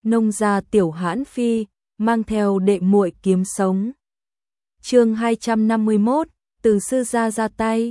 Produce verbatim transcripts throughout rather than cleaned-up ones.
nông gia tiểu hãn phi, mang theo đệ muội kiếm sống. Chương hai trăm năm mươi mốt, từ sư gia ra tay.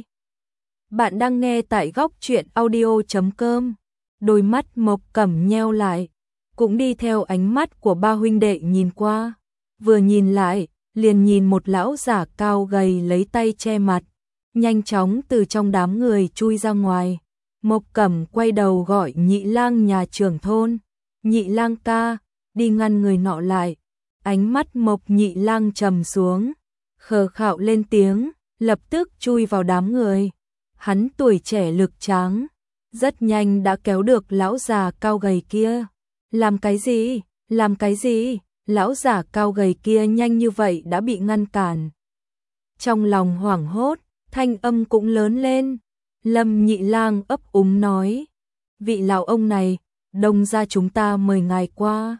Bạn đang nghe tại góc truyện audio chấm com. Đôi mắt Mộc Cẩm nheo lại, cũng đi theo ánh mắt của ba huynh đệ nhìn qua. Vừa nhìn lại, liền nhìn một lão giả cao gầy lấy tay che mặt, nhanh chóng từ trong đám người chui ra ngoài. Mộc Cẩm quay đầu gọi Nhị Lang nhà trưởng thôn. Nhị Lang ca, đi ngăn người nọ lại. Ánh mắt Mộc Nhị Lang trầm xuống, khờ khạo lên tiếng, lập tức chui vào đám người. Hắn tuổi trẻ lực tráng, rất nhanh đã kéo được lão già cao gầy kia. Làm cái gì? Làm cái gì? Lão già cao gầy kia nhanh như vậy đã bị ngăn cản. Trong lòng hoảng hốt, thanh âm cũng lớn lên. Lâm Nhị Lang ấp úng nói, vị lão ông này, Đông gia chúng ta mời ngài qua.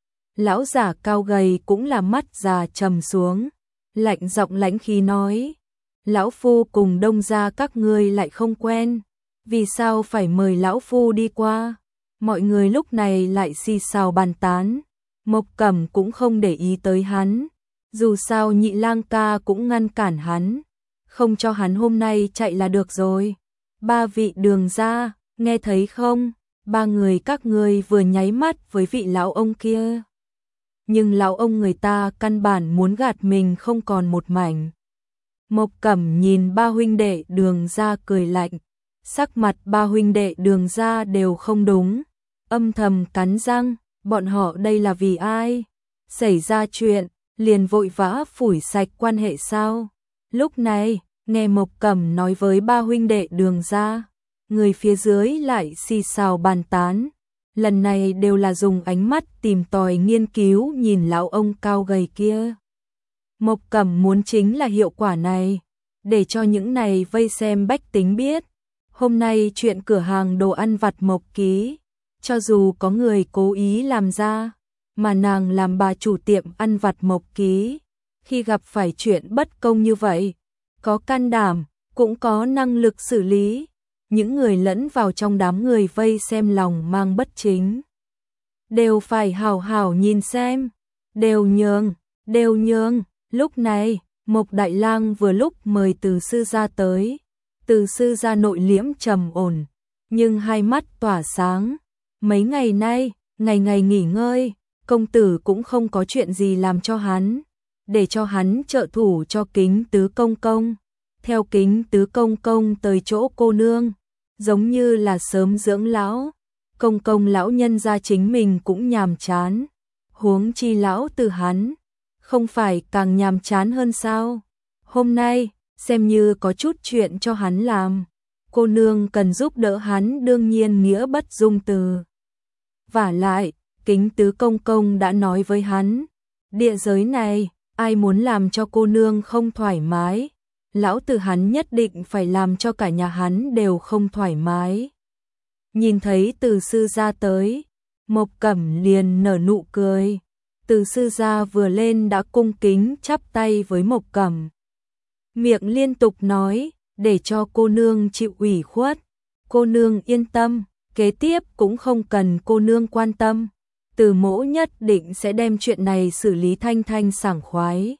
Lão giả cao gầy cũng là mắt già trầm xuống, lạnh giọng lãnh khí nói, lão phu cùng Đông gia các ngươi lại không quen, vì sao phải mời lão phu đi qua? Mọi người lúc này lại xì xào bàn tán. Mộc Cẩm cũng không để ý tới hắn, dù sao Nhị Lang ca cũng ngăn cản hắn, không cho hắn hôm nay chạy là được rồi. Ba vị Đường gia, nghe thấy không? Ba người các ngươi vừa nháy mắt với vị lão ông kia. Nhưng lão ông người ta căn bản muốn gạt mình không còn một mảnh. Mộc Cẩm nhìn ba huynh đệ Đường gia cười lạnh, sắc mặt ba huynh đệ Đường gia đều không đúng, âm thầm cắn răng, bọn họ đây là vì ai? Xảy ra chuyện, liền vội vã phủi sạch quan hệ sao? Lúc này, nghe Mộc Cẩm nói với ba huynh đệ Đường gia, người phía dưới lại xì xào bàn tán, lần này đều là dùng ánh mắt tìm tòi nghiên cứu nhìn lão ông cao gầy kia. Mộc Cẩm muốn chính là hiệu quả này, để cho những này vây xem bách tính biết, hôm nay chuyện cửa hàng đồ ăn vặt Mộc Ký, cho dù có người cố ý làm ra, mà nàng làm bà chủ tiệm ăn vặt Mộc Ký, khi gặp phải chuyện bất công như vậy, có can đảm, cũng có năng lực xử lý. Những người lẫn vào trong đám người vây xem lòng mang bất chính, đều phải hào hào nhìn xem, đều nhường, đều nhường. Lúc này, Mộc Đại Lang vừa lúc mời Từ sư gia tới. Từ sư gia nội liễm trầm ổn, nhưng hai mắt tỏa sáng. Mấy ngày nay, ngày ngày nghỉ ngơi, công tử cũng không có chuyện gì làm cho hắn, để cho hắn trợ thủ cho Kính Tứ công công. Theo Kính Tứ công công tới chỗ cô nương, giống như là sớm dưỡng lão. Công công lão nhân gia chính mình cũng nhàm chán, huống chi lão Từ hắn, không phải càng nhàm chán hơn sao? Hôm nay, xem như có chút chuyện cho hắn làm. Cô nương cần giúp đỡ hắn đương nhiên nghĩa bất dung từ. Vả lại, Kính Tứ công công đã nói với hắn, địa giới này, ai muốn làm cho cô nương không thoải mái, lão Từ hắn nhất định phải làm cho cả nhà hắn đều không thoải mái. Nhìn thấy Từ sư gia tới, Mộc Cẩm liền nở nụ cười. Từ sư gia vừa lên đã cung kính chắp tay với Mộc Cẩm, miệng liên tục nói, để cho cô nương chịu ủy khuất, cô nương yên tâm, kế tiếp cũng không cần cô nương quan tâm, Từ mỗ nhất định sẽ đem chuyện này xử lý thanh thanh sảng khoái.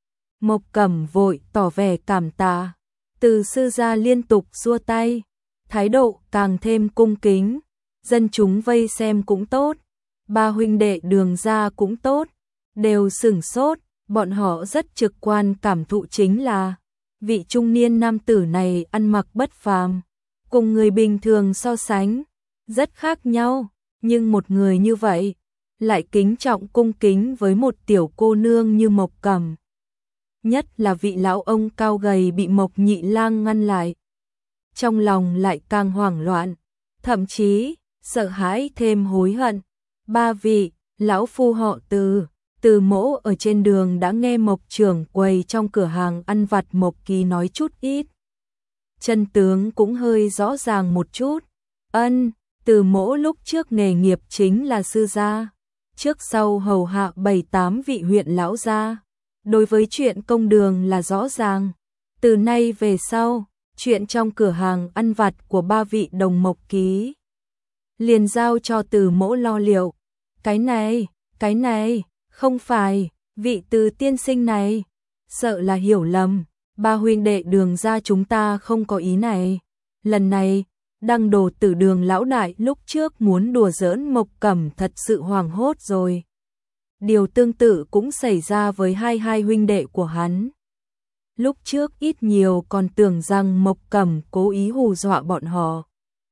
Mộc Cẩm vội tỏ vẻ cảm tạ. Từ sư gia liên tục xua tay, thái độ càng thêm cung kính. Dân chúng vây xem cũng tốt, ba huynh đệ Đường gia cũng tốt, đều sửng sốt. Bọn họ rất trực quan cảm thụ chính là vị trung niên nam tử này ăn mặc bất phàm, cùng người bình thường so sánh rất khác nhau, nhưng một người như vậy lại kính trọng cung kính với một tiểu cô nương như Mộc Cẩm. Nhất là vị lão ông cao gầy bị Mộc Nhị Lang ngăn lại, trong lòng lại càng hoảng loạn, thậm chí sợ hãi thêm hối hận. Ba vị, lão phu họ Từ, Từ mỗ ở trên đường đã nghe Mộc trưởng quầy trong cửa hàng ăn vặt Mộc Ký nói chút ít, chân tướng cũng hơi rõ ràng một chút. Ân, Từ mỗ lúc trước nghề nghiệp chính là sư gia, trước sau hầu hạ bảy tám vị huyện lão gia, đối với chuyện công đường là rõ ràng. Từ nay về sau, chuyện trong cửa hàng ăn vặt của ba vị đồng Mộc Ký liền giao cho Từ mỗ lo liệu. Cái này, cái này, không phải, vị Từ tiên sinh này, sợ là hiểu lầm, ba huynh đệ Đường gia chúng ta không có ý này. Lần này, Đăng Đồ Tử Đường lão đại lúc trước muốn đùa giỡn Mộc Cẩm thật sự hoảng hốt rồi. Điều tương tự cũng xảy ra với hai hai huynh đệ của hắn. Lúc trước ít nhiều còn tưởng rằng Mộc Cẩm cố ý hù dọa bọn họ.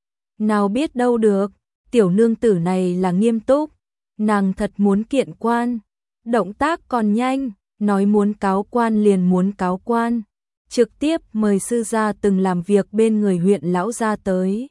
Nào biết đâu được, tiểu nương tử này là nghiêm túc, nàng thật muốn kiện quan, động tác còn nhanh, nói muốn cáo quan liền muốn cáo quan, trực tiếp mời sư gia từng làm việc bên người huyện lão gia tới.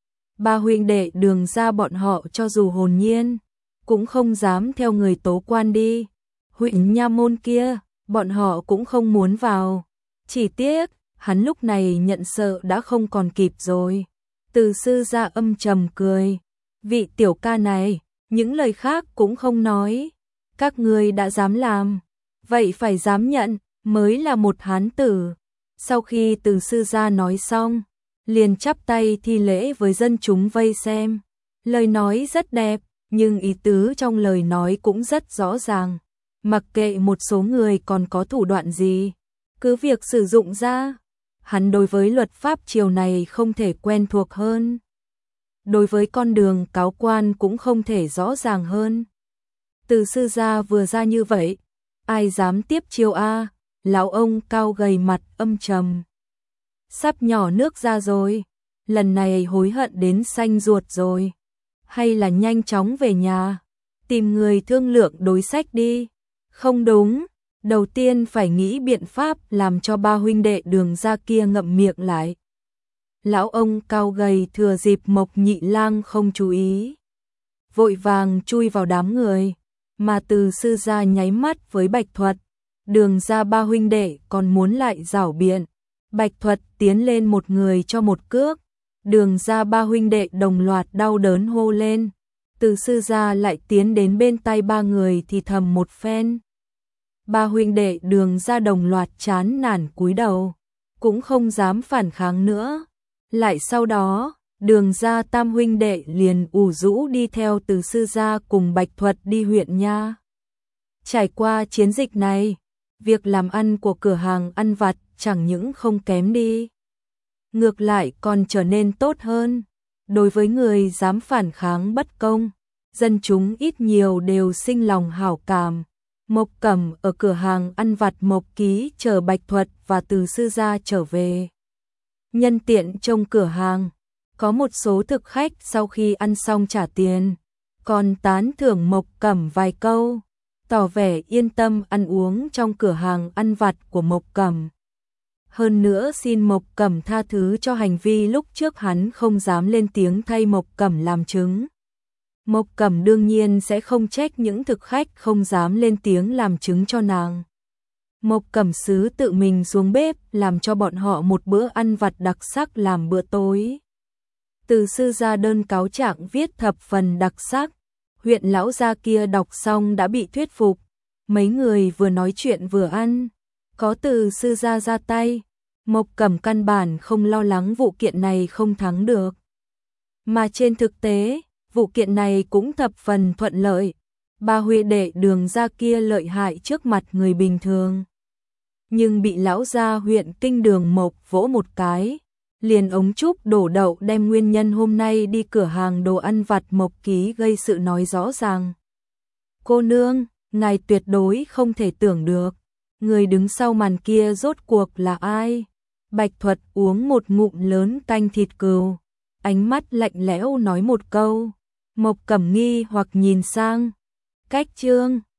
Ba huynh đệ Đường gia bọn họ cho dù hồn nhiên, cũng không dám theo người tố quan đi. Huyện nha môn kia, bọn họ cũng không muốn vào. Chỉ tiếc, hắn lúc này nhận sợ đã không còn kịp rồi. Từ sư gia âm trầm cười. Vị tiểu ca này, những lời khác cũng không nói. Các ngươi đã dám làm, vậy phải dám nhận, mới là một hán tử. Sau khi từ sư gia nói xong, liền chắp tay thi lễ với dân chúng vây xem. Lời nói rất đẹp, nhưng ý tứ trong lời nói cũng rất rõ ràng. Mặc kệ một số người còn có thủ đoạn gì, cứ việc sử dụng ra. Hắn đối với luật pháp triều này không thể quen thuộc hơn. Đối với con đường cáo quan cũng không thể rõ ràng hơn. Từ sư gia vừa ra như vậy, ai dám tiếp chiêu a? Lão ông cao gầy mặt âm trầm. Sắp nhỏ nước ra rồi, lần này hối hận đến xanh ruột rồi. Hay là nhanh chóng về nhà, tìm người thương lượng đối sách đi. Không đúng, đầu tiên phải nghĩ biện pháp làm cho ba huynh đệ Đường gia kia ngậm miệng lại. Lão ông cao gầy thừa dịp Mộc Nhị Lang không chú ý, vội vàng chui vào đám người, mà Từ sư gia nháy mắt với Bạch Thuật. Đường gia ba huynh đệ còn muốn lại giảo biện. Bạch Thuật tiến lên một người cho một cước. Đường gia ba huynh đệ đồng loạt đau đớn hô lên. Từ sư gia lại tiến đến bên tay ba người thì thầm một phen. Ba huynh đệ Đường gia đồng loạt chán nản cúi đầu, cũng không dám phản kháng nữa. Lại sau đó, Đường gia tam huynh đệ liền ủ rũ đi theo Từ sư gia cùng Bạch Thuật đi huyện nha. Trải qua chiến dịch này, việc làm ăn của cửa hàng ăn vặt chẳng những không kém đi, ngược lại còn trở nên tốt hơn. Đối với người dám phản kháng bất công, dân chúng ít nhiều đều sinh lòng hảo cảm. Mộc Cẩm ở cửa hàng ăn vặt Mộc Ký chờ Bạch Thuật và Từ sư gia trở về. Nhân tiện trong cửa hàng, có một số thực khách sau khi ăn xong trả tiền, còn tán thưởng Mộc Cẩm vài câu, tỏ vẻ yên tâm ăn uống trong cửa hàng ăn vặt của Mộc Cẩm. Hơn nữa xin Mộc Cẩm tha thứ cho hành vi lúc trước hắn không dám lên tiếng thay Mộc Cẩm làm chứng. Mộc Cẩm đương nhiên sẽ không trách những thực khách không dám lên tiếng làm chứng cho nàng. Mộc Cẩm Sứ tự mình xuống bếp làm cho bọn họ một bữa ăn vặt đặc sắc làm bữa tối. Từ sư gia đơn cáo trạng viết thập phần đặc sắc. Huyện lão gia kia đọc xong đã bị thuyết phục. Mấy người vừa nói chuyện vừa ăn. Có Từ sư gia ra tay, Mộc Cẩm căn bản không lo lắng vụ kiện này không thắng được. Mà trên thực tế, vụ kiện này cũng thập phần thuận lợi. Ba huynh đệ Đường gia kia lợi hại trước mặt người bình thường, nhưng bị lão gia huyện Kinh Đường Mộc vỗ một cái, liền ống trúc đổ đậu đem nguyên nhân hôm nay đi cửa hàng đồ ăn vặt Mộc Ký gây sự nói rõ ràng. Cô nương, ngài tuyệt đối không thể tưởng được, người đứng sau màn kia rốt cuộc là ai? Bạch Thuật uống một ngụm lớn canh thịt cừu, ánh mắt lạnh lẽo nói một câu. Mộc Cẩm nghi hoặc nhìn sang. Cách Trương